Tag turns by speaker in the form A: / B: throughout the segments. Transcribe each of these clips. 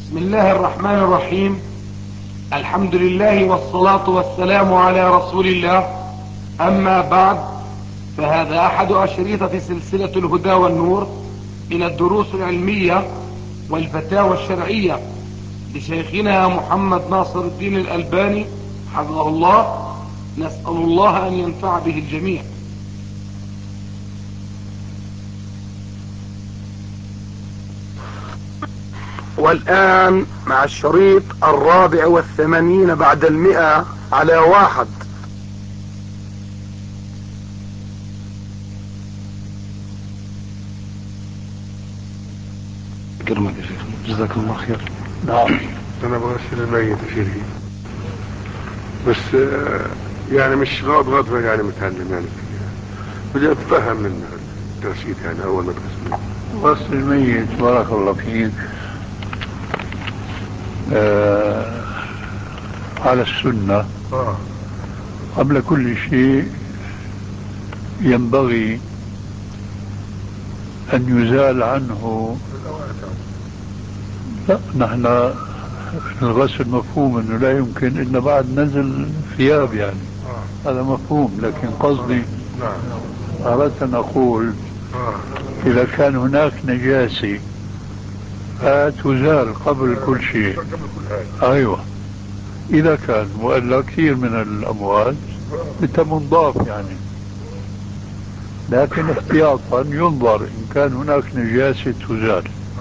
A: بسم الله الرحمن الرحيم. الحمد لله والصلاة والسلام على رسول الله. أما بعد، فهذا أحد أشريطة سلسلة الهدى والنور من الدروس العلمية والفتاوى الشرعية لشيخنا محمد ناصر الدين الألباني حفظه الله. نسأل الله أن ينفع به الجميع. والآن مع الشريط 84 بعد 100 على 1. كرمك يا شيخ، جزاك الله خير.
B: نعم، أنا بغسل الميت يا شيخي، بس يعني مش غض يعني متعلم، يعني بدي أتفهم من الترشيد يعني أول ما تغسل
C: غسل الميت. بارك الله فيك. على السنة قبل كل شيء ينبغي أن يزال عنه. لا، نحن الغسل مفهوم أنه لا يمكن إلا بعد نزل ثياب، يعني هذا مفهوم. لكن قصدي أردت أن أقول إذا كان هناك نجاسة تزال قبل كل شيء. أيوة، إذا كان، وإلا كثير من الأموات بتنضاف يعني. لكن احتياطا ينظر إن كان هناك نجاسة تزال،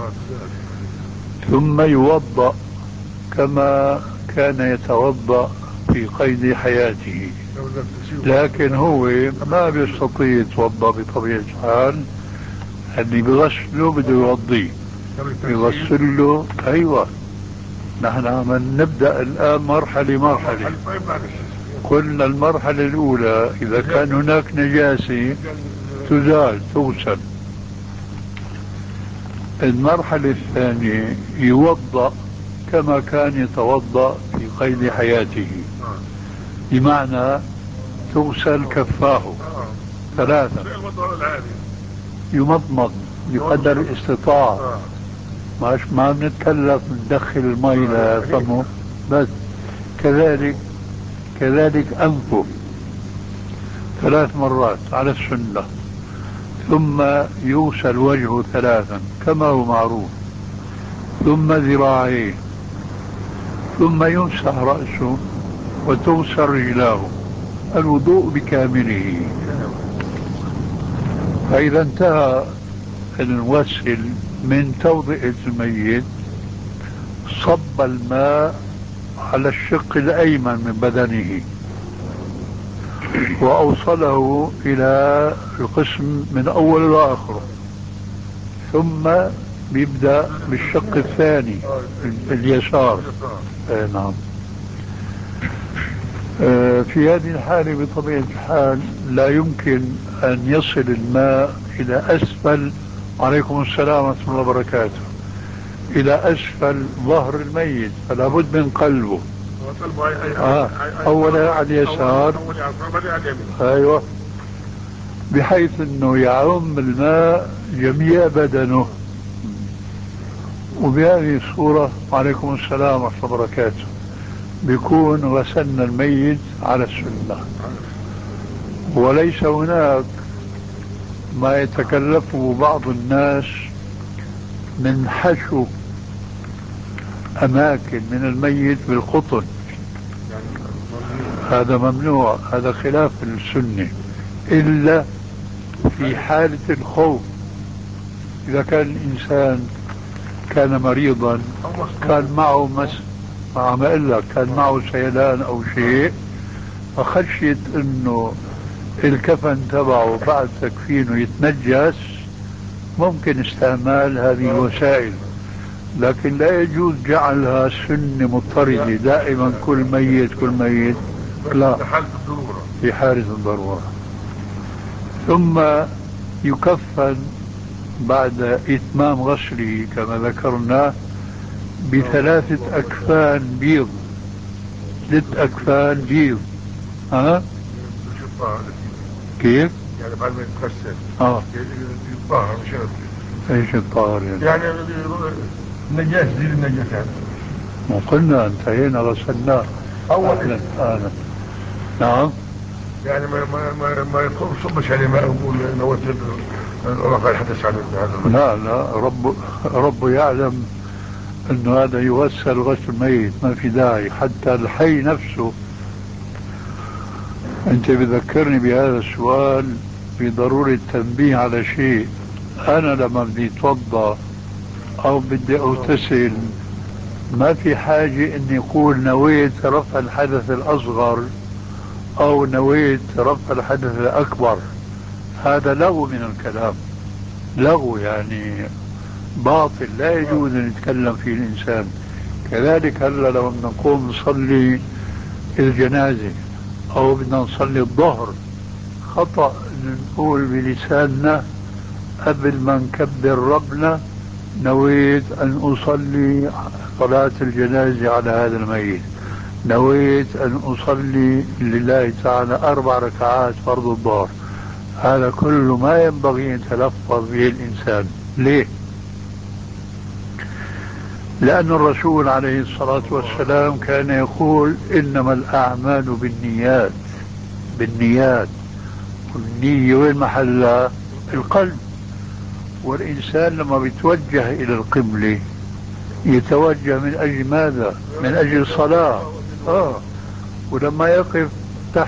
C: ثم يوضأ كما كان يتوضأ في قيد حياته. لكن هو ما بيستطيع يتوضأ بطبيعة الحال، اللي بغسله بده يوضيه، يغسله. أيوة، نحن عم نبدأ الآن مرحلة. قلنا المرحلة الأولى إذا كان هناك نجاسة تزال تغسل. المرحلة الثانية يوضأ كما كان يتوضأ في قيد حياته، بمعنى تغسل كفاه 3، يمضمض بقدر الاستطاعة. ما بنتكلف ندخل المي لفمه بس. كذلك أنفه 3 مرات على السنة. ثم يغسل وجهه 3 كما هو معروف، ثم ذراعيه، ثم يمسح رأسه وتغسل رجلاه. الوضوء بكامله. فإذا انتهى الغسل من توضئة الميت، صب الماء على الشق الأيمن من بدنه وأوصله إلى القسم من أول إلى آخره، ثم يبدأ بالشق الثاني اليسار. نعم. في هذه الحالة بطبيعة الحال لا يمكن أن يصل الماء إلى أسفل، عليكم السلام ورحمة الله وبركاته، إلى أسفل ظهر الميت، فلا بد من قلبه. أولا على اليسار، أيوة، بحيث أنه يعم الماء جميع بدنه. وبهذه الصورة، عليكم السلام ورحمة الله وبركاته، بيكون غسلنا الميت على السنة. وليس هناك ما يتكلفه بعض الناس من حشو أماكن من الميت بالقطن. هذا ممنوع، هذا خلاف السنة، إلا في حالة الخوف. إذا كان الإنسان كان مريضا، كان معه كان معه سيلان أو شيء، فخشيت أنه الكفن تبعه بعد تكفينه يتنجس، ممكن استعمال هذه الوسائل. لكن لا يجوز جعلها سنة مضطردة دائما، كل ميت. لا، في حالة الضرورة. ثم يكفن بعد إتمام غسله كما ذكرنا ب3 أكفان بيض، 3 أكفان بيض. كيف؟
B: يعني بعد ما يتغسل يتطهر، مش
C: ايش الطاهر يعني
B: النجاة زي النجاة
C: وقلنا انتهينا غسلناه
B: أول
C: نعم.
B: يعني ما يصبش عليه ماء يقول نويت رفع الحدث عن هذا.
C: لا رب يعلم انه هذا يغسل غسل ميت، ما في داعي حتى الحي نفسه. انت بذكرني بهذا السؤال بضرورة التنبيه على شيء. انا لما بدي اتوضا او بدي اغتسل ما في حاجة اني اقول نويت رفع الحدث الاصغر او نويت رفع الحدث الاكبر. هذا لغو من الكلام، لغو يعني باطل لا يجوز ان يتكلم فيه الانسان. كذلك هلا لو بدنا نقوم نصلي الجنازة او بدنا نصلي الظهر، خطأ نقول بلساننا قبل ما نكبر ربنا نويت أن أصلي صلاة الجنازة على هذا الميت، نويت أن أصلي لله تعالى 4 ركعات فرض الظهر. هذا كله ما ينبغي أن يتلفظ به الإنسان. ليه؟ لأن الرسول عليه الصلاة والسلام كان يقول إنما الأعمال بالنيات. بالنيات، والنية وين محلها؟ القلب. والإنسان لما بيتوجه إلى القبلة يتوجه من أجل ماذا؟ من أجل الصلاة. ولما يقف تحت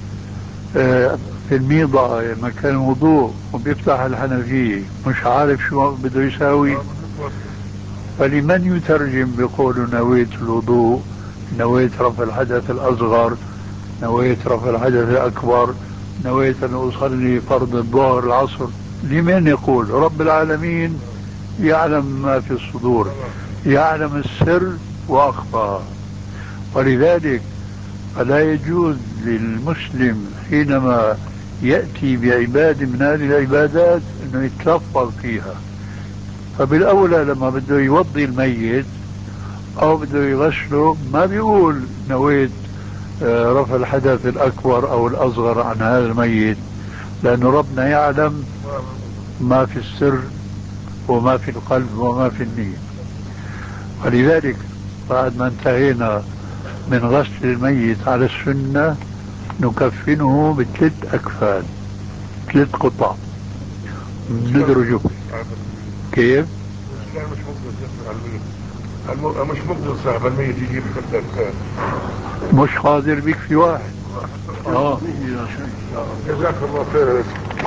C: في الميضة مكان الوضوء وبيفتح الحنفية مش عارف شو بده يساوي، فلمن يترجم بقول نويت الوضوء، نويت رفع الحدث الأصغر، نويت رفع الحدث الأكبر، نويت أن أصلي فرض الظهر العصر؟ لمن يقول؟ رب العالمين يعلم ما في الصدور، يعلم السر وأخفى. ولذلك فلا يجوز للمسلم حينما يأتي بعبادة من هذه العبادات أنه يتلفظ فيها. فبالأولى لما بده يوضي الميت أو بده يغسله ما بيقول نويت رفع الحدث الأكبر أو الأصغر عن هذا الميت، لأن ربنا يعلم ما في السر وما في القلب وما في النية. ولذلك بعد ما انتهينا من غسل الميت على السنة نكفنه ب3 أكفان، 3 قطع ندرجه. كيف؟
B: مش مقدر صاحب الميت يجيب خدك،
C: مش قادر بك في واحد.
B: جزاك الله خير.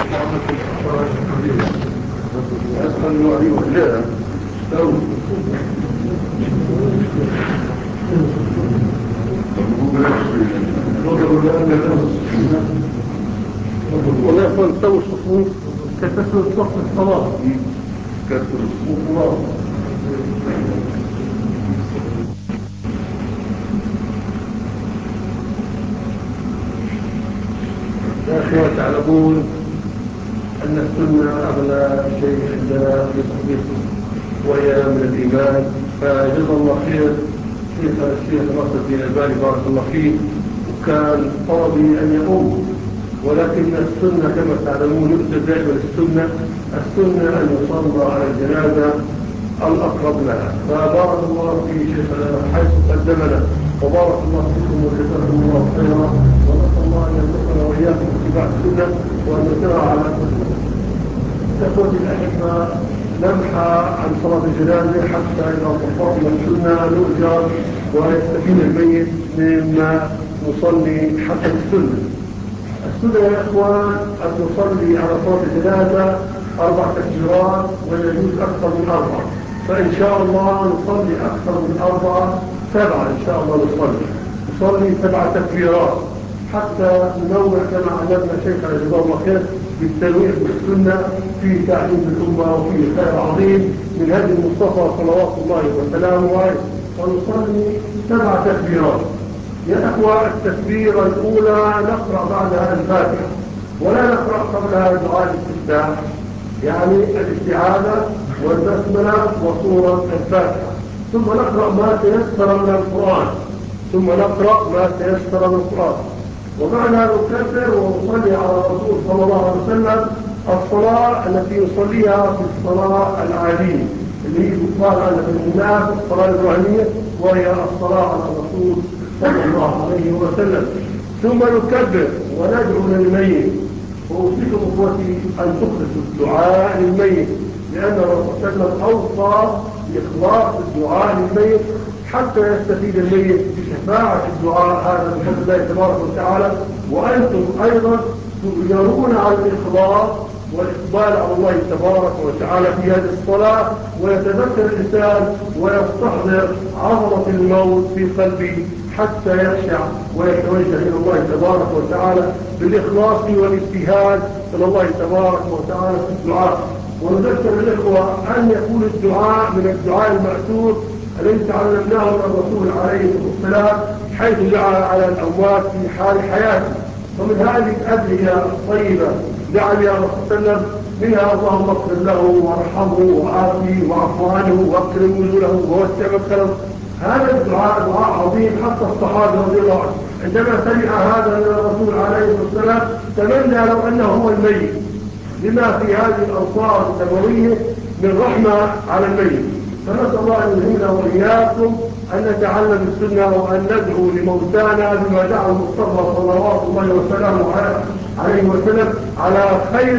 D: والله يقول سووا الصفوف كتسوي الصف الصلاة، كتسوي الصفوف. يا أخوة تعلمون أن السنة أغلى شيء عندنا في صديقه وهي من الإيمان. فجزا الله خير الشيخ ناصر الدين الألباني بارك الله فيه، وكان طلبي أن يقوم، ولكن السنة كما تعلمون يؤتى دائما السنة أن يصلى على الجنازة الأقرب لها. فبارك الله في شيخنا حيث قدمنا، وبارك الله فيكم وجزاكم الله خيرا، ونسأل الله أن يرزقنا وإياكم اتباع السنة وأن يسير على إخوتي الأحبة. نمحى عن صلاة الجنازة حتى إذا طبقنا السنة نؤجر ويستفيد الميت مما نصلي حتى السنة. السنة يا إخوان أن نصلي على صلاة الجنازة 4 تكبيرات، ويجوز أكثر من 4. فإن شاء الله نصلي أكثر من 4 7 إن شاء الله نصلي 7 تكبيرات حتى ننوع كما علمنا شيخنا جزاه الله خير بالتنويع بالسنة في تعليم الأمة وفي خير عظيم من هدي المصطفى صلوات الله وسلامه عليه. ونصلي 7 تكبيرات. يا أخوة التكبيرة الأولى نقرأ بعدها الفاتحة، ولا نقرأ قبلها دعاء الاستفتاح، يعني الاستعاذة والبسملة وسورة الفاتحة. ثم نقرأ ما تيسر من القرآن. ومعنى نكبر ونصلي على الرسول صلى الله عليه وسلم الصلاة التي يصليها في الصلاة العادية، اللي هي تقال عنها في الناس الصلاة الإبراهيمية، وهي الصلاة على الرسول صلى الله عليه وسلم. ثم نكبر وندعو للميت. وأوصيكم إخوتي أن تخلصوا الدعاء للميت، لأن الرسول صلى الله عليه وسلم أوصى بإخلاص الدعاء للميت حتى يستفيد الميت بشفاعة الدعاء هذا بفضل الله تبارك وتعالى. وأنتم أيضا تؤجرون على الإخلاص والإقبال على الله تبارك وتعالى في هذه الصلاة، ويتذكر الإنسان ويستحضر عظمة الموت في قلبه حتى يخشع ويتوجه إلى الله تبارك وتعالى بالإخلاص والاجتهاد إلى الله تبارك وتعالى في الدعاء. ونذكر الإخوة أن يكون الدعاء من الدعاء المأثور الذي تعلمناه من الرسول عليه الصلاة والسلام، حيث دعا على الأموات في حال حياته. ومن هذه الأدعية الطيبة دعا بها الرسول صلى الله عليه وسلم منها: اللهم اغفر له وارحمه وعافيه واعف عنه واكرم نزله ووسع مدخله. هذا الدعاء دعاء عظيم، حتى الصحابة رضي الله عنهم عندما سمع هذا من الرسول عليه الصلاة والسلام تمنى لو أنه هو الميت، لما في هذه الأوصاف النبوية من رحمة على الميت. فنسأل الله أن يلهمنا وإياكم أن نتعلم السنة وأن ندعو لموتانا بما دعا المصطفى صلوات الله وسلامه عليه وسلم على خير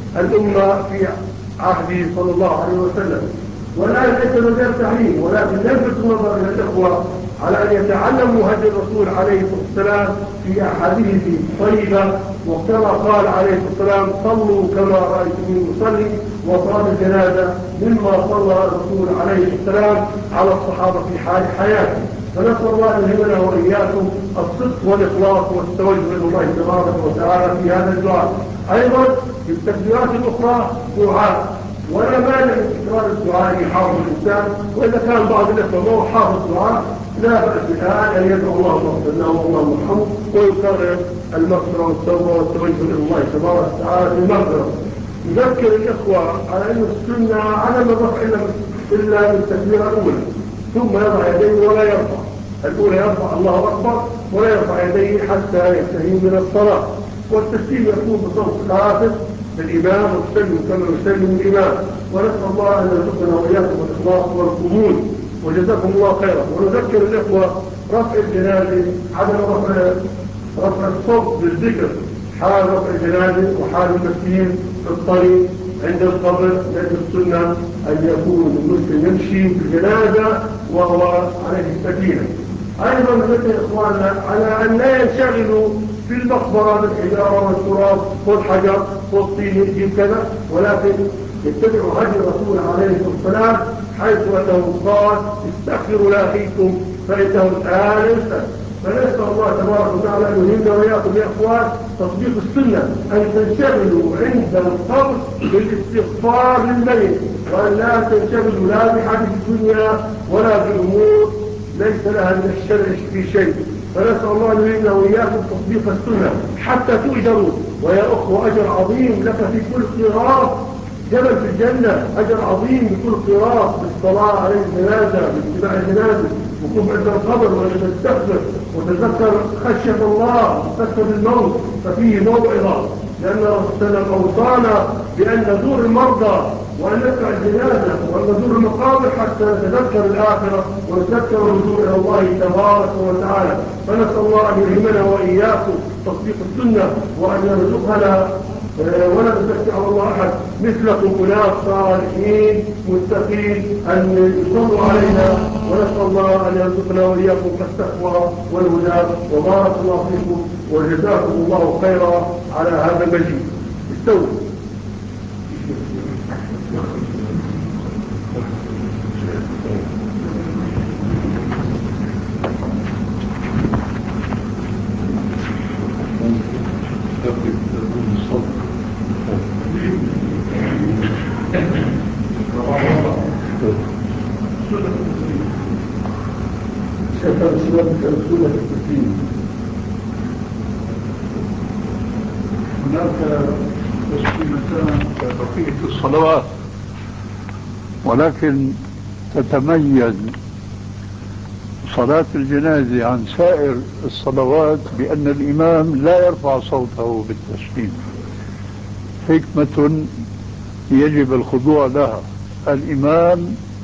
D: الأمة في عهده صلى الله عليه وسلم. والآن ليس مجال تعليم، ولكن نلفت نظر إلى الإخوة على أن يتعلموا هدي الرسول عليه الصلاة والسلام في أحاديث طيبة. وكما قال عليه الصلاة والسلام: صلوا كما رأيتموني أصلي. وصلاة الجنازة مما صلى الرسول عليه الصلاة والسلام على الصحابة في حال حياته. فنسأل الله أن يهمنا وإياكم الصدق والإخلاص والتوجه إلى الله تبارك وتعالى في هذا الدعاء. أيضا في التكبيرات الأخرى دعاء، ولا مانع من تكرار الدعاء يحافظ الإنسان، وإذا كان بعض الإخوة ما هو حافظ دعاء لا بأس الآن أن يدعو الله اغفر له والله يرحمه، ويكرر المغفرة والتوبة والتوجه إلى الله تبارك وتعالى في المغفرة. نذكر الإخوة على أن السنة عدم الرفع إلا بالتكبيرة الأولى، ثم يضع يديه ولا يرفع. الأولى يرفع الله أكبر ولا يرفع يديه حتى ينتهي من الصلاة. والتسليم يكون بصوت خافت للإمام، والسلم كما يسلم الإمام. ونسأل الله أن يرزقنا وإياكم الإخلاص والقبول، وجزاكم الله خيرا. ونذكر الإخوة رفع الجنازة عدم رفع الصوت بالذكر حال رفع الجنازة وحال المسلمين في الطريق عند القبر، لأن السنة أن يكون المسلم يمشي بالجنازة وهو عليه السكينة. أيضا نذكر إخواننا على أن لا ينشغلوا في المقبرة بالحجارة والتراب والحجر والطين يجيب كذا، ولكن يتبعوا هدي الرسول عليه الصلاة والسلام، حيث أنه قال: استغفروا لأخيكم فإنه الآن يسأل. فنسأل الله تبارك وتعالى أن يهمنا وإياكم يا إخوان تطبيق السنة، أن تنشغلوا عند القبر بالاستغفار للميت، وأن لا تنشغلوا لا بحديث الدنيا ولا بأمور ليس لها من الشرع في شيء. فنسأل الله أن يهمنا وإياكم تطبيق السنة حتى تؤجروا. ويا أخوة أجر عظيم لك في كل قراءة، جبل في الجنة، أجر عظيم بكل قراءة، بالصلاة على الجنازة، باتباع الجنازة، وقوف عند القبر وتستغفر وتذكر خشية الله وتذكر الموت، ففيه موعظة. لأن الرسول صلى الله عليه وسلم أوصانا بأن نزور المرضى وأن نتبع الجنازة وأن نزور المقابر حتى نتذكر الآخرة ونتذكر الرجوع إلى الله تبارك وتعالى. فنسأل الله أن يلهمنا وإياكم تطبيق السنة، وأن يرزقنا ولا نزكي على الله أحد مثلكم أناس صالحين متقين أن يصلوا علينا. ونسأل الله أن يرزقنا وإياكم التقوى والهدى. وبارك الله فيكم وجزاكم الله خيرا على هذا المجيد. استووا.
C: هناك تسليمتان كبقية الصلوات، ولكن تتميز صلاة الجنازة عن سائر الصلوات بأن الإمام لا يرفع صوته بالتسليم. حكمة يجب الخضوع لها. الإمام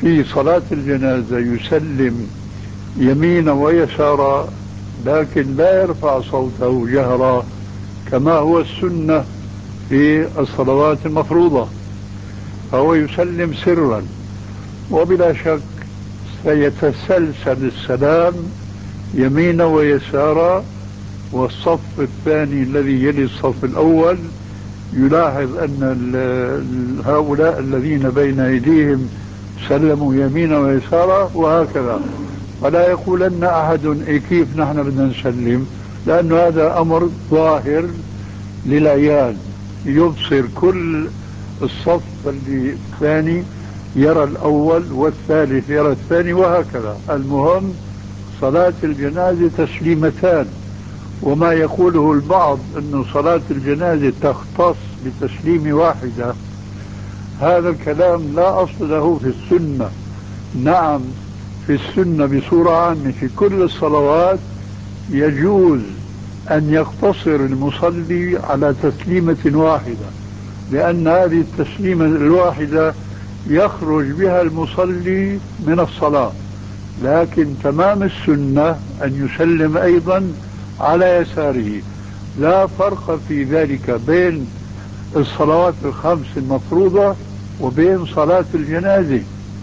C: في صلاة الجنازة يسلم يمينا ويسارا، لكن لا يرفع صوته جهرا كما هو السنة في الصلوات المفروضة، فهو يسلم سرا، وبلا شك سيتسلسل السلام يمينا ويسارا. والصف الثاني الذي يلي الصف الأول يلاحظ أن هؤلاء الذين بين أيديهم سلموا يمينا ويسارا وهكذا، ولا يقولن أحد كيف نحن بدنا نسلم، لأن هذا أمر ظاهر للعيان، يبصر كل الصف الثاني يرى الأول والثالث يرى الثاني وهكذا. المهم صلاة الجنازة تسليمتان، وما يقوله البعض أن صلاة الجنازة تختص بتسليم واحدة، هذا الكلام لا أصل له في السنة. نعم، في السنة بصورة عامة في كل الصلوات يجوز أن يقتصر المصلي على تسليمة واحدة، لأن هذه التسليمة الواحدة يخرج بها المصلي من الصلاة، لكن تمام السنة أن يسلم أيضا على يساره. لا فرق في ذلك بين الصلوات الخمس المفروضة وبين صلاة الجنازة،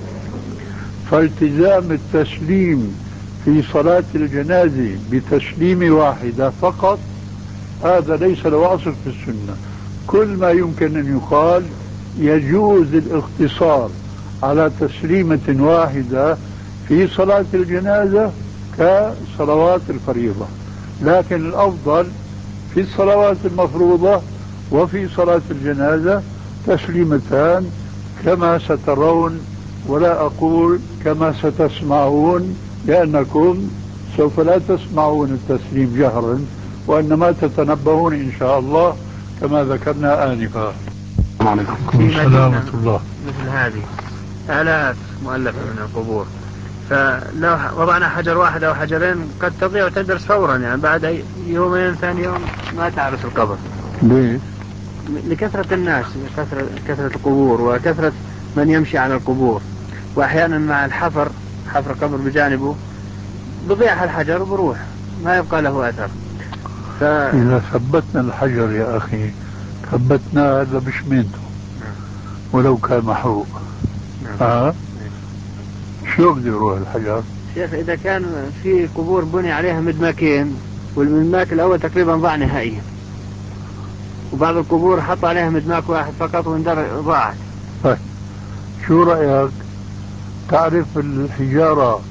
C: فالتزام التسليم في صلاة الجنازة بتسليم واحدة فقط هذا ليس له أصل في السنة. كل ما يمكن أن يقال يجوز الاقتصار على تسليمة واحدة في صلاة الجنازة كصلوات الفريضة، لكن الأفضل في الصلوات المفروضة وفي صلاة الجنازة تسليمتان كما سترون، ولا أقول كما ستسمعون، لأنكم سوف لا تسمعون التسليم جهرا، وإنما تتنبهون إن شاء الله كما ذكرنا آنفا.
A: السلام عليكم.
C: ورحمة الله.
E: مثل هذه آلاف مؤلفة من القبور، فلو وضعنا حجر واحد أو حجرين قد تضيع وتدرس فورا، يعني بعد يومين ثاني يوم ما تعرف القبر.
C: ليه؟
E: لكثرة الناس، كثرة القبور وكثرة من يمشي على القبور، وأحيانا مع الحفر، حفر قبر بجانبه بضيع الحجر وبروح ما يبقى له أثر.
C: إذا ثبتنا الحجر يا أخي ثبتنا هذا بشمينته ولو كان محروق. شو بده يروح الحجر؟
E: شيخ إذا كان في قبور بني عليها مدماكين والمدماك الأول تقريبا ضاع نهائيا، وبعض القبور حط عليها مدماك واحد فقط ضاعت.
C: طيب شو رأيك؟ تعرف الحجارة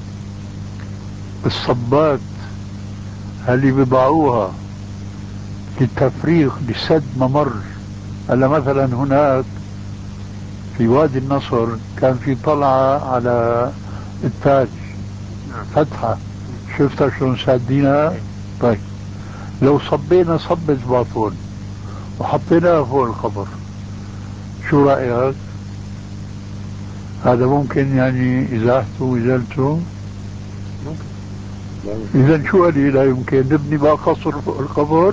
C: الصبات اللي بيضعوها للتفريغ لسد ممر؟ هلا مثلا هناك في وادي النصر كان في طلعة على التاج فتحة، شفتها شلون سادينها؟ طيب لو صبينا صبة باطون وحطيناها فوق القبر شو رأيك؟ هذا ممكن يعني إزالته وإزالته؟ إذا شو قال لا يمكن نبني بقى قصر فوق القبر؟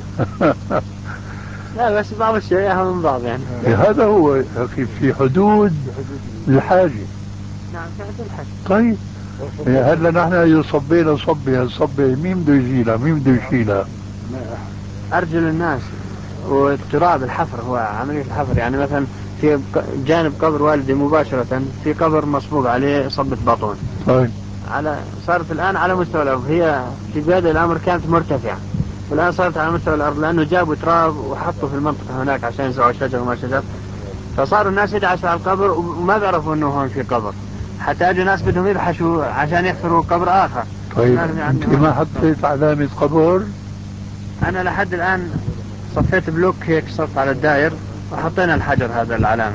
E: لا بس بعض الشيء أهم من بعض يعني.
C: هذا هو أخي في حدود الحاجة.
E: نعم في حدود الحاجة.
C: طيب هلا نحن إذا صبينا صبة مين بده يزيلها؟ مين بده يشيلها؟
E: أرجل الناس والتراب الحفر، هو عملية الحفر. يعني مثلا في جانب قبر والدي مباشرة في قبر مصبوغ عليه صبة باطون.
C: طيب
E: صارت الآن على مستوى الأرض، هي في بداية الأمر كانت مرتفعة والآن صارت على مستوى الأرض، لأنه جابوا تراب وحطوا في المنطقة هناك عشان يزرعوا شجر وما شجر، فصاروا الناس يدعسوا على القبر وما بيعرفوا أنه هون في قبر، حتى أجوا ناس بدهم يبحثوا عشان يحفروا قبر آخر.
C: طيب أنت ما حطيت علامة قبر؟
E: أنا لحد الآن صفيت بلوك هيك صف على الدائر وحطينا الحجر هذا العلامة،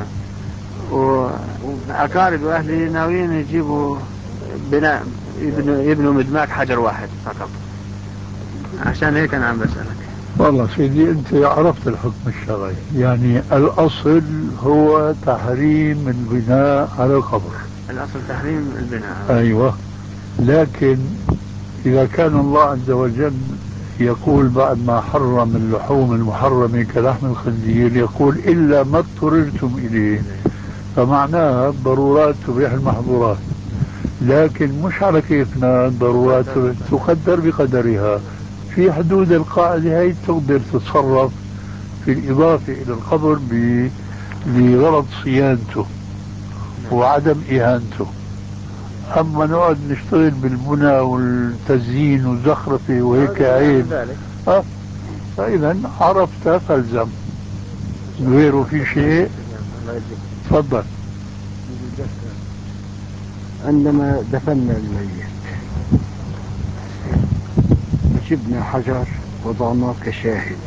E: وأقارب وأهلي ناويين يجيبوا بناء يبنوا مدماك حجر واحد فقط، عشان هيك أنا عم بسألك.
C: والله سيدي أنت عرفت الحكم الشرعي، يعني الأصل هو تحريم البناء على القبر.
E: الأصل تحريم البناء.
C: أيوة، لكن إذا كان الله عز وجل يقول بعد ما حرم اللحوم المحرمة كلحم الخنزير يقول إلا ما اضطررتم إليه، فمعناها الضرورات تبيح المحظورات، لكن مش على كيفنا. الضرورات تقدر بقدرها، في حدود القاعدة هي تقدر تتصرف في الإضافة إلى القبر لغرض صيانته وعدم إهانته. أما نقعد نشتغل بالبنى والتزيين والزخرفة وهيك عيب، فإذا عرفت فالزم. غيره في شيء؟ تفضل.
F: عندما دفنا الميت جبنا حجر وضعناه كشاهد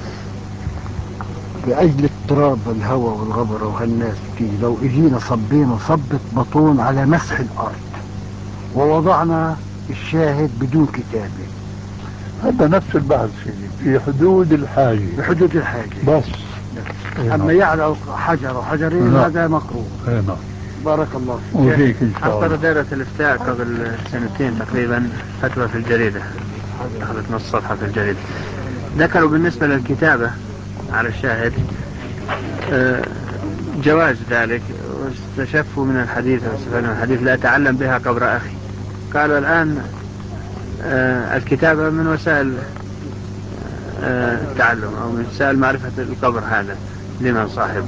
F: لأجل اضطراب الهواء والغبرة وهالناس بتيجي. لو اجينا صبينا صبة بطون على مسح الأرض ووضعنا الشاهد بدون كتابة،
C: هذا نفس البحث في حدود الحاجة.
F: بحدود الحاجة
C: بس.
F: أما يعلى حجر وحجرين هذا مكروه.
C: نعم.
F: بارك الله
C: وفيك إن شاء الله.
E: أصدر دائرة الإفتاء قبل سنتين تقريبا فتوى في الجريدة، أخذت نص صفحة في الجريدة. ذكروا بالنسبة للكتابة على الشاهد جواز ذلك، واستشفوا من الحديث واستفادوا من الحديث لا أتعلم بها قبر أخي. قالوا الآن الكتابة من وسائل التعلم أو من وسائل معرفة القبر هذا لمن صاحبه.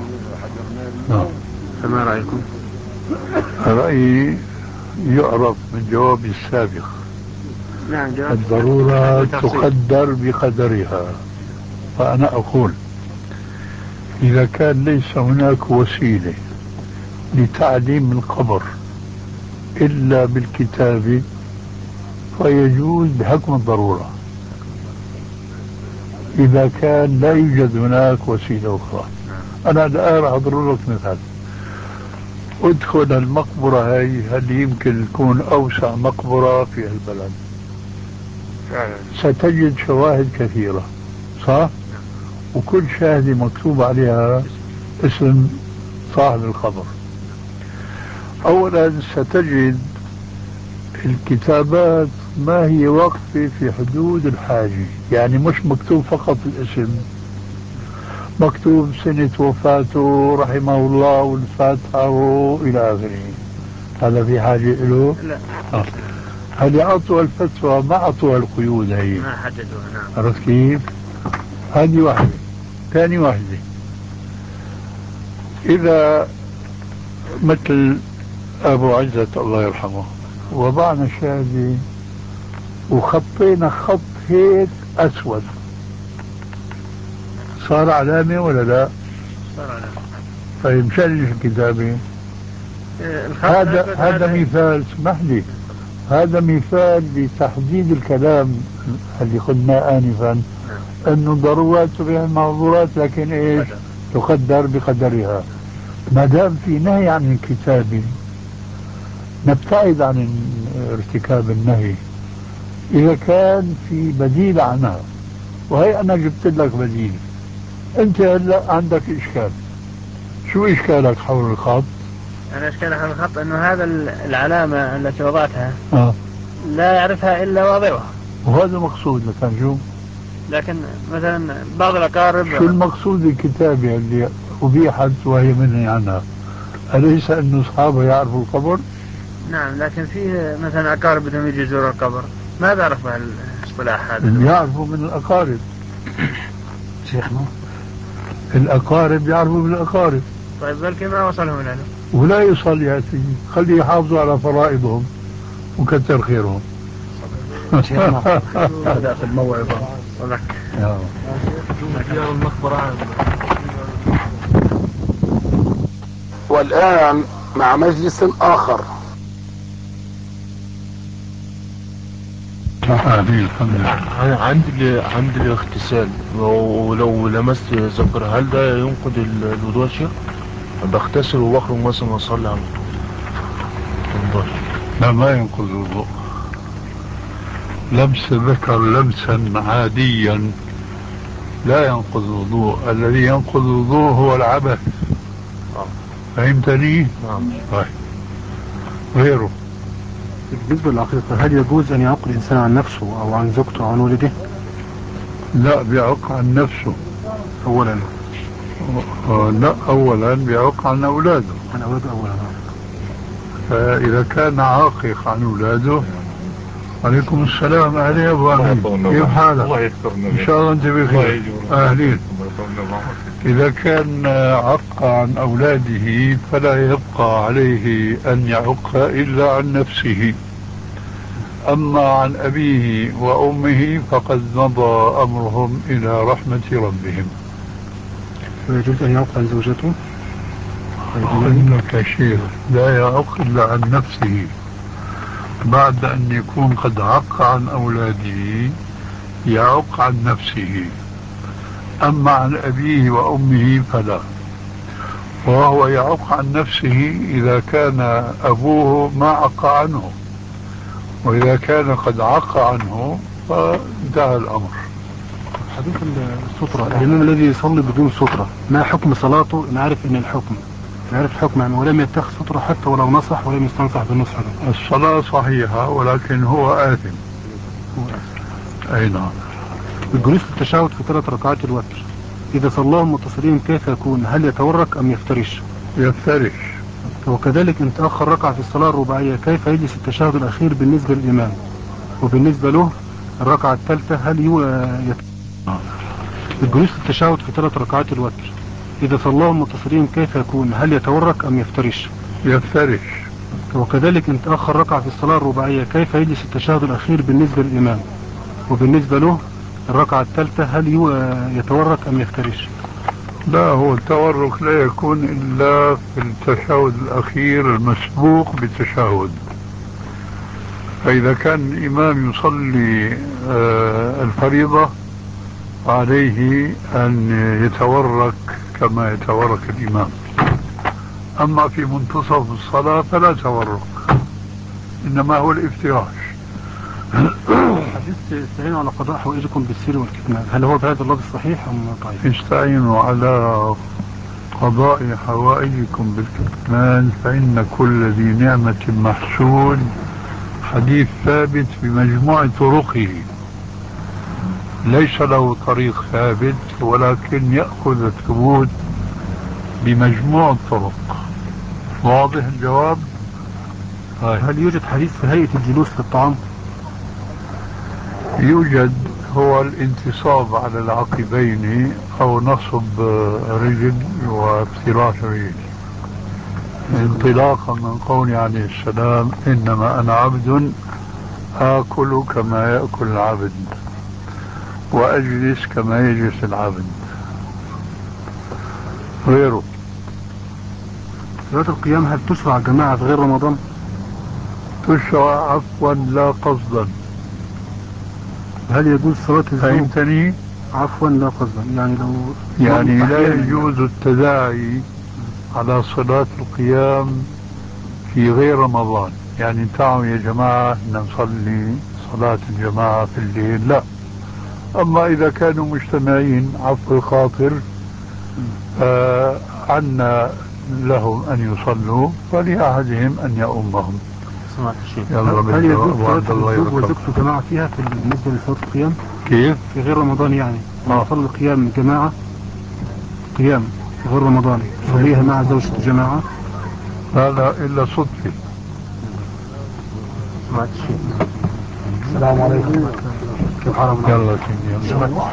E: فما رأيكم؟
C: رأيي يعرف من جوابي السابق.
E: نعم،
C: الضرورة تقدر بقدرها. فأنا أقول إذا كان ليس هناك وسيلة لتعليم القبر إلا بالكتاب فيجوز بحكم الضرورة. إذا كان لا يوجد هناك وسيلة أخرى، أنا الآن أضرب لك مثال. ادخل المقبرة هاي، هل يمكن تكون أوسع مقبرة في البلد؟ ستجد شواهد كثيرة، صح؟ وكل شاهدة مكتوب عليها اسم صاحب القبر. أولا ستجد الكتابات ما هي واقفة في حدود الحاجة، يعني مش مكتوب فقط الاسم، مكتوب سنة وفاته رحمه الله والفاتحة إلى آخره. هذا في حاجة له؟
E: لا.
C: هل أعطوا الفتوى ما أعطوها القيود هي؟
E: ما حددوها. نعم.
C: عرفت كيف؟ هذه واحدة. ثاني واحدة، إذا مثل أبو عزة الله يرحمه وضعنا شهادة وخطينا خط هيك أسود، صار علامة ولا لا؟
E: صار علامة.
C: طيب مشان الكتابة هذا مثال. اسمح لي، هذا مثال لتحديد الكلام اللي قلنا آنفا، أنه ضرورات تبيح المحظورات، لكن إيش؟ تقدر بقدرها. ما دام في نهي عن الكتابة نبتعد عن ارتكاب النهي إذا كان في بديل عنها. وهي أنا جبت لك بديل. أنت هلا عندك إشكال. شو إشكالك حول الخط؟
E: أنا إشكالي حول الخط أنه هذا العلامة التي وضعتها لا يعرفها إلا واضعها،
C: وهذا مقصود لك شو؟
E: لكن مثلا بعض الأقارب.
C: شو المقصود الكتابة اللي أبيحت وهي منهي عنها؟ أليس أن أصحابها يعرفوا القبر؟
E: نعم، لكن في مثلا أقارب بدهم يجي يزوروا القبر ما بيعرفوا هالاصطلاح هذا.
C: يعرفوا من الأقارب.
F: شيخنا
C: الأقارب يعرفوا من الأقارب.
E: طيب بلكي ما وصلهم لنا.
C: ولا يصل يا سيدي، خلي يحافظوا على فرائضهم وكثر خيرهم.
F: شيخنا بدأت الموعظة.
A: والآن مع مجلس آخر.
G: عندي الاغتسال، ولو لمست ذكر هل ده ينقض الوضوء يا شيخ؟ بغتسل وبخرج مثلا واصلي على طول.
C: لا، ما ينقض الوضوء. لمس ذكر لمسا عاديا لا ينقض الوضوء. الذي ينقض الوضوء هو العبث. فهمتني؟
G: نعم.
C: طيب، غيره.
F: بالنسبة للعقيقة، هل يجوز أن يعق الإنسان عن نفسه أو عن زوجته أو عن ولده؟
C: لا، بيعق عن نفسه
F: أولا.
C: لا، أولا بيعق عن أولاده.
F: عن أولاده أولا.
C: فإذا كان عاقق عن أولاده. عليكم السلام، أهلين يا أبو أمين، كيف حالك؟
B: الله يسترنا.
C: إن شاء الله أنت بخير. أهلين. إذا كان عق عن أولاده فلا يبقى عليه أن يعق إلا عن نفسه. أما عن أبيه وأمه فقد مضى أمرهم إلى رحمة ربهم.
F: ويجوز أن يعق عن زوجته؟
C: أقول لك يا شيخ، لا يعق إلا عن نفسه بعد أن يكون قد عق عن أولاده، يعق عن نفسه. أما عن أبيه وأمه فلا، وهو يعق عن نفسه إذا كان أبوه ما عق عنه، وإذا كان قد عق عنه فانتهى الأمر.
F: حديث السترة، الإمام الذي يصلي بدون سترة ما حكم صلاته؟ نعرف أن الحكم، نعرف الحكم يعني، ولم يتخذ سترة حتى ولو نصح ولم يستنصح بالنصح ده.
C: الصلاة صحيحة ولكن هو آثم. أي نعم.
F: الجلوس في التشهد في 3 ركعات الوتر إذا صلاهم متصلين كيف يكون؟ هل يتورك أم يفترش؟
C: يفترش.
F: وكذلك إن تأخر ركعة في الصلاة الرباعية كيف يجلس التشهد الأخير بالنسبة للإمام؟ وبالنسبة له الركعة الثالثة هل الجلوس في التشهد في 3 ركعات الوتر إذا صلاهم متصلين كيف يكون؟ هل يتورك أم يفترش؟
C: يفترش.
F: وكذلك إن تأخر ركعة في الصلاة الرباعية كيف يجلس التشهد الأخير بالنسبة للإمام؟ وبالنسبة له الركعة الثالثة هل يتورك أم يفترش؟
C: لا، هو التورك لا يكون إلا في التشهد الأخير المسبوق بالتشهد. فإذا كان الإمام يصلي الفريضة عليه أن يتورك كما يتورك الإمام. أما في منتصف الصلاة فلا تورك، إنما هو الافتراش.
F: حديث استعينوا على قضاء حوائجكم بالسر والكتمان، هل هو بهذا اللفظ صحيح أم ضعيف؟
C: استعينوا على قضاء حوائجكم بالكتمان فإن كل ذي نعمة محسود، حديث ثابت بمجموع طرقه، ليس له طريق ثابت ولكن يأخذ الثبوت بمجموع الطرق. واضح الجواب؟
F: هل يوجد حديث في هيئة الجلوس للطعام؟
C: يوجد، هو الانتصاب على العقبين أو نصب رجل وافتراش رجل، انطلاقا من قول عليه السلام إنما أنا عبد آكل كما يأكل العبد وأجلس كما يجلس العبد. غيره.
F: صلاة القيام هل تشرع جماعة في غير رمضان؟
C: تشرع عفوا لا قصدا.
F: هل يجوز صلاة الزوج؟
C: فهمتني؟
F: عفوا لا قصدا، يعني لو
C: يعني لا يجوز التداعي على صلاة القيام في غير رمضان، يعني تعالوا يا جماعة نصلي صلاة الجماعة في الليل، لا. أما إذا كانوا مجتمعين عفو الخاطر عنا لهم أن يصلوا فلأحدهم أن يؤمهم.
F: هل يجوز صلاة الزوج وزوجته جماعة فيها في بالنسبة لصلاة القيام؟
C: كيف؟
F: في غير رمضان يعني يصلي القيام جماعة، قيام في غير رمضان يصليها مع زوجته جماعة؟
C: لا إلا صدفة.
F: سمعت الشيء.
D: السلام عليكم.
F: كيف حالك؟
C: يلا سيدي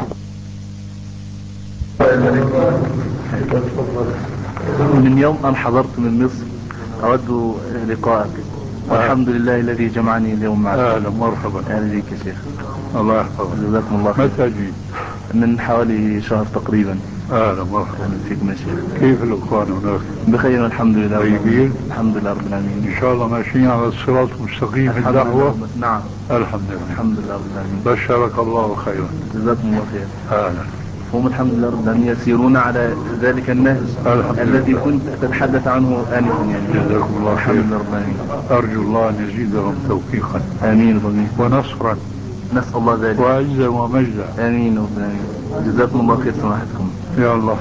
H: من يوم أن حضرت من مصر أود لقاءك، والحمد لله الذي جمعني اليوم معك.
C: أهلا مرحبا.
H: أهلا بك يا شيخ.
C: الله يحفظك.
H: جزاكم الله خير.
C: متى جيت؟
H: من حوالي شهر تقريبا.
C: أهلا مرحبا.
H: أهلا فيكم يا شيخ.
C: كيف الأخوان هناك؟
H: بخير الحمد لله.
C: طيبين؟
H: الحمد لله رب العالمين.
C: إن شاء الله ماشيين على الصراط المستقيم في الدعوة.
H: نعم
C: الحمد لله.
H: الحمد لله رب العالمين.
C: بشرك الله خيرا.
H: جزاكم الله خير.
C: أهلا.
H: هم الحمد لله رب العالمين يسيرون على ذلك النهج الذي كنت تتحدث عنه آنفا يعني.
C: جزاكم الله خير.
H: الحمد لله رب العالمين.
C: أرجو الله أن يزيدهم توفيقا.
H: آمين ربي.
C: ونصرا.
H: نسأل الله ذلك.
C: وعزا ومجدا.
H: آمين رب العالمين. جزاكم الله خير سماحتكم.
C: يا الله.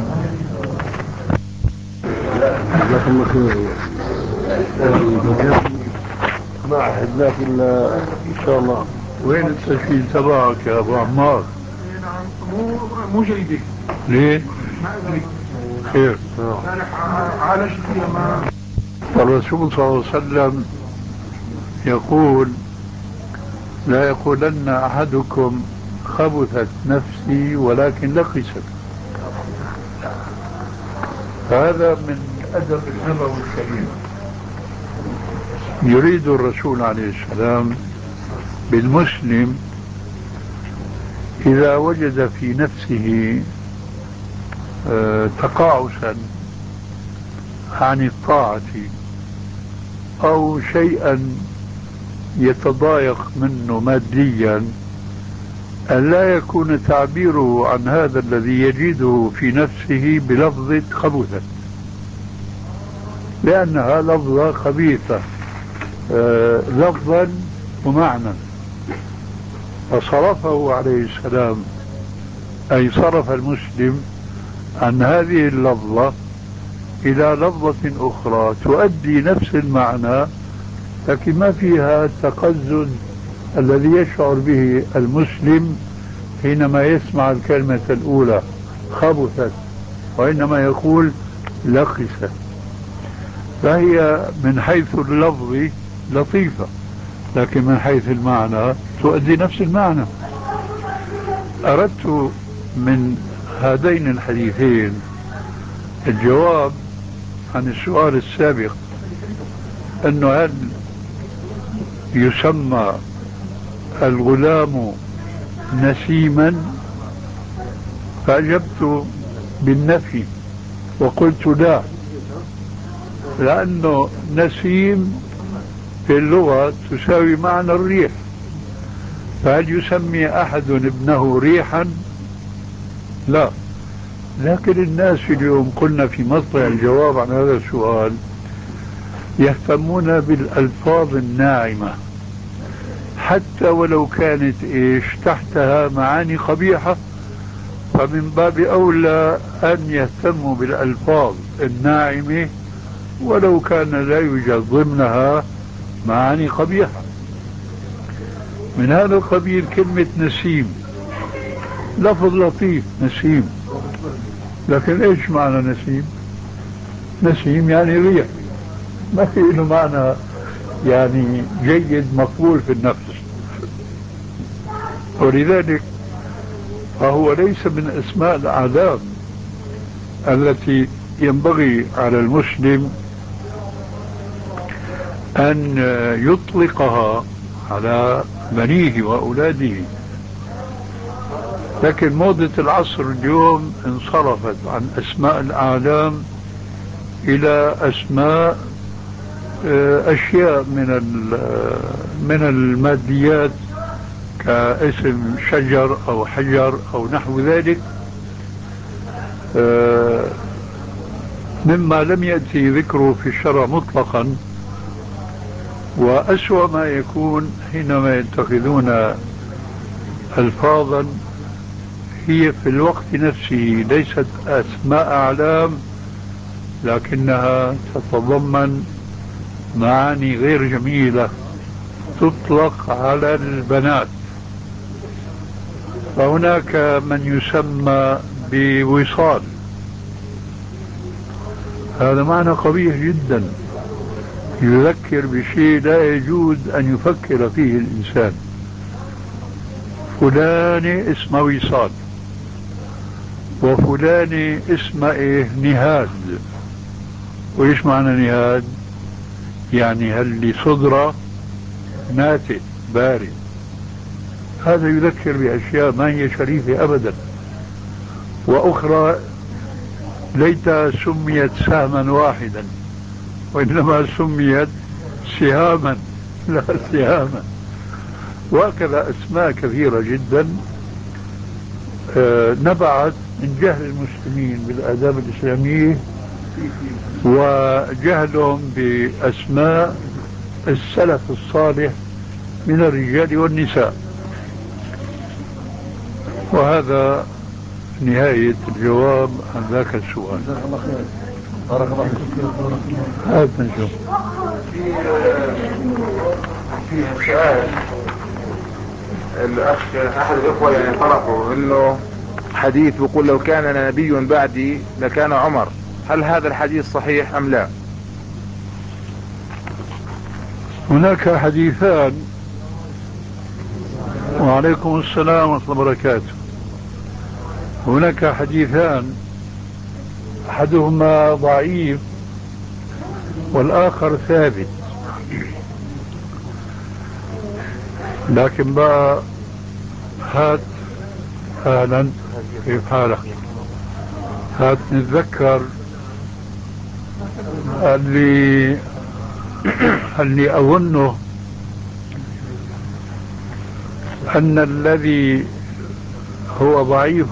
D: جزاكم الله خير. ما عهدناك إلا إن شاء الله.
C: وين التسجيل تبعك يا أبو عمار؟
A: مو جيدة.
C: ليه؟
A: ما أدري.
C: خير.
A: يعني عالجت فيها ما.
C: الرسول صلى الله عليه وسلم يقول لا يقولن أحدكم خبثت نفسي ولكن لقست. هذا من أدب النبوي الكريم. يريد الرسول عليه السلام بالمسلم إذا وجد في نفسه تقاعسا عن الطاعة أو شيئا يتضايق منه ماديا، أن لا يكون تعبيره عن هذا الذي يجده في نفسه بلفظة خبثت، لأنها لفظة خبيثة لفظا ومعنى. فصرفه عليه السلام، أي صرف المسلم عن هذه اللفظة إلى لفظة أخرى تؤدي نفس المعنى لكن ما فيها التقزز الذي يشعر به المسلم حينما يسمع الكلمة الأولى خبثت، وإنما يقول لقست. فهي من حيث اللفظ لطيفة، لكن من حيث المعنى تؤدي نفس المعنى. أردت من هذين الحديثين الجواب عن السؤال السابق، أنه هل يسمى الغلام نسيما؟ فأجبت بالنفي وقلت لا، لأنه نسيم في اللغة تساوي معنى الريح. فهل يسمي أحد ابنه ريحا؟ لا. لكن الناس اليوم قلنا في مطلع الجواب عن هذا السؤال يهتمون بالألفاظ الناعمة حتى ولو كانت تحتها معاني قبيحة، فمن باب أولى أن يهتموا بالألفاظ الناعمة ولو كان لا يوجد ضمنها معاني قبيحة. من هذا القبيل كلمة نسيم، لفظ لطيف نسيم، لكن ايش معنى نسيم؟ نسيم يعني ريح، ما في له معنى يعني جيد مقبول في النفس. ولذلك فهو ليس من أسماء الأعلام التي ينبغي على المسلم أن يطلقها على بنيه وأولاده. لكن موضة العصر اليوم انصرفت عن أسماء الأعلام إلى أسماء أشياء من الماديات كاسم شجر أو حجر أو نحو ذلك، مما لم يأتي ذكره في الشرع مطلقا. وأسوأ ما يكون حينما يتخذون ألفاظا هي في الوقت نفسه ليست أسماء أعلام لكنها تتضمن معاني غير جميلة تطلق على البنات. فهناك من يسمى بوصال، هذا معنى قبيح جدا، يذكر بشيء لا يجوز أن يفكر فيه الإنسان. فلان اسمه وصال، وفلان اسمه نهاد. وإيش معنى نهاد؟ يعني هل لصدرة ناتئ بارد. هذا يذكر بأشياء ما هي شريفة أبدا. وأخرى ليتها سميت سهما واحدا وإنما سميت سهاما لا سهاما. وهكذا أسماء كثيرة جدا نبعت من جهل المسلمين بالآداب الإسلامية وجهلهم بأسماء السلف الصالح من الرجال والنساء. وهذا نهاية الجواب عن ذاك السؤال.
D: بارك الله فيك.
C: هذا نشوف
I: في سؤال الأخ أحد الإخوة يعني طرحه إنه حديث يقول لو كان نبي بعدي لكان عمر،
J: هل هذا الحديث صحيح أم لا؟
C: هناك حديثان. وعليكم السلام ورحمة الله وبركاته. هناك حديثان، أحدهما ضعيف والآخر ثابت. لكن بقى هات أهلا، كيف حالك؟ هات نتذكر اللي أظنه أن الذي هو ضعيف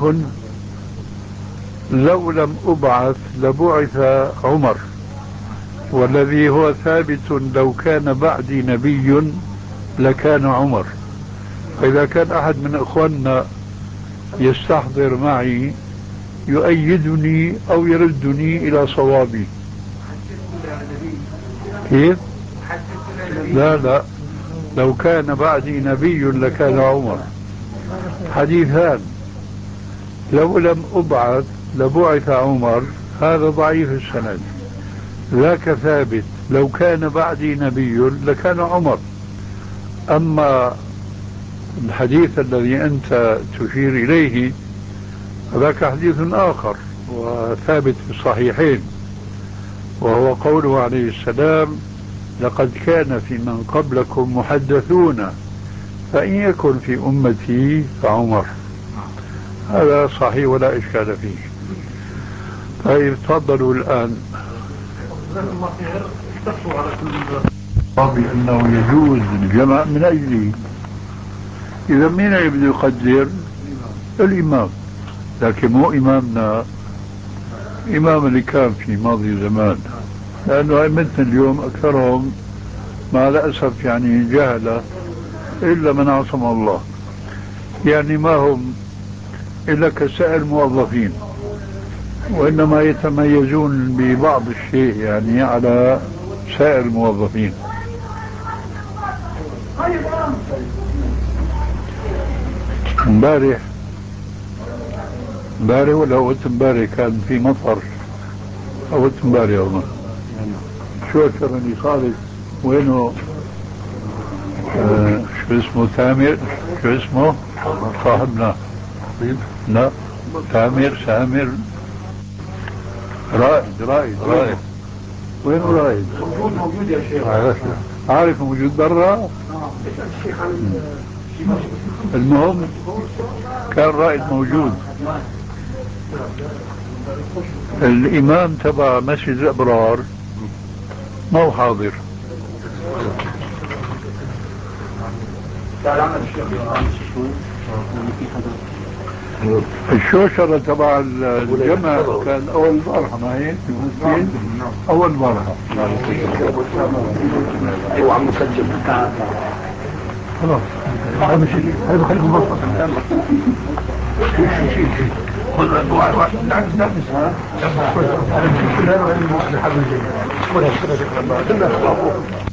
C: لو لم أبعث لبعث عمر، والذي هو ثابت لو كان بعدي نبي لكان عمر. فإذا كان أحد من إخواننا يستحضر معي يؤيدني أو يردني إلى صوابي. كيف؟ لا، لو كان بعدي نبي لكان عمر. حديثان، لو لم أبعث لبعث عمر، هذا ضعيف السند. ذاك ثابت لو كان بعدي نبي لكان عمر. أما الحديث الذي أنت تشير إليه ذاك حديث آخر وثابت في الصحيحين، وهو قوله عليه السلام: لقد كان في من قبلكم محدثون فإن يكن في أمتي فعمر. هذا صحيح ولا إشكال فيه. طيب تفضلوا الآن. بأنه يجوز الجمع من أجله. إذا مين يبدو يقدر؟ الإمام. لكن مو إمامنا، إمام اللي كان في ماضي زمان، لأنه أئمتنا اليوم أكثرهم مع الأسف يعني جهلة إلا من عصم الله، يعني ما هم إلا كسائر الموظفين، وإنما يتميزون ببعض الشيء يعني على سائر الموظفين. امبارح ولا أول امبارح كان في مطر، أول امبارح والله. شو أكثر اللي صارت؟ وينه شو اسمه؟ تامر، شو اسمه صاحبنا؟ لا، سامر رائد وين رائد؟
I: موجود يا شيخ.
C: عارف موجود برا. المهم كان رائد موجود. الإمام تبع مسجد الأبرار ما هو حاضر. الشوشرة تبع الجمع كان أول بارحة، ما هيك؟ أول بارحة.
I: أيوة عم نسجل.
C: خلاص هذا شيء، هذا خليكم بسطة. خذ